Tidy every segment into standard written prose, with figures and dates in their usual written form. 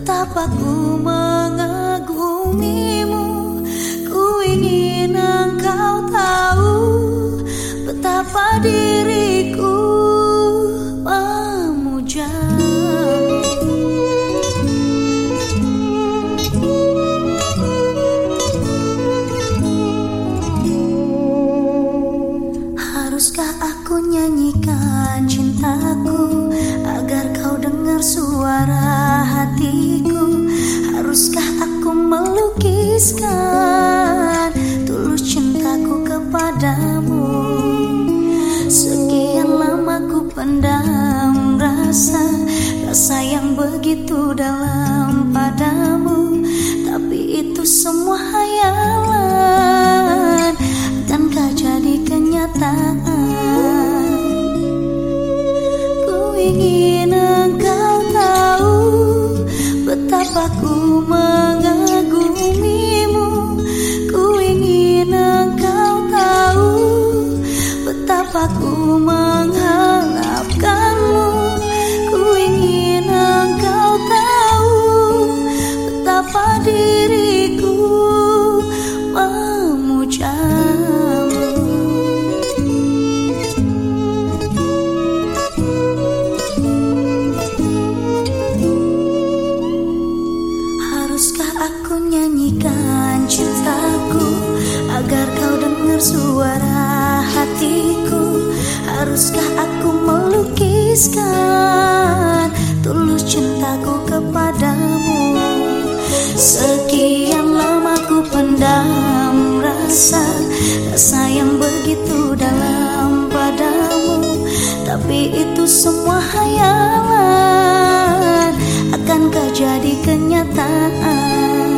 Betapa ku mengagumimu, ku ingin engkau tahu betapa diriku memujamu. Haruskah aku nyanyikan cintaku agar kau dengar suara hatiku? Haruskah aku melukiskan tulus cintaku kepadamu? Sekian lama ku pendam rasa yang begitu dalam padamu, tapi itu semua hayalan, akankah jadi kenyataan? Ku ingin engkau tahu betapa ku mengagumimu, ku ingin engkau tahu betapa ku mengharapkanmu, ku ingin engkau tahu betapa diriku memujamu. Haruskah aku nyanyikan cintaku agar kau dengar suara hatiku? Haruskah aku melukiskan tulus cintaku kepadamu? Sekian lama ku pendam rasa yang begitu dalam padamu, tapi itu semua hayalan, akankah jadi kenyataan?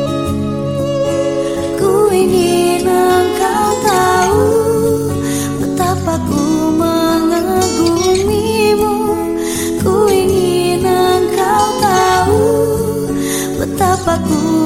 Ku ingin engkau tahu betapa ku mengagumimu, ku ingin engkau tahu betapa ku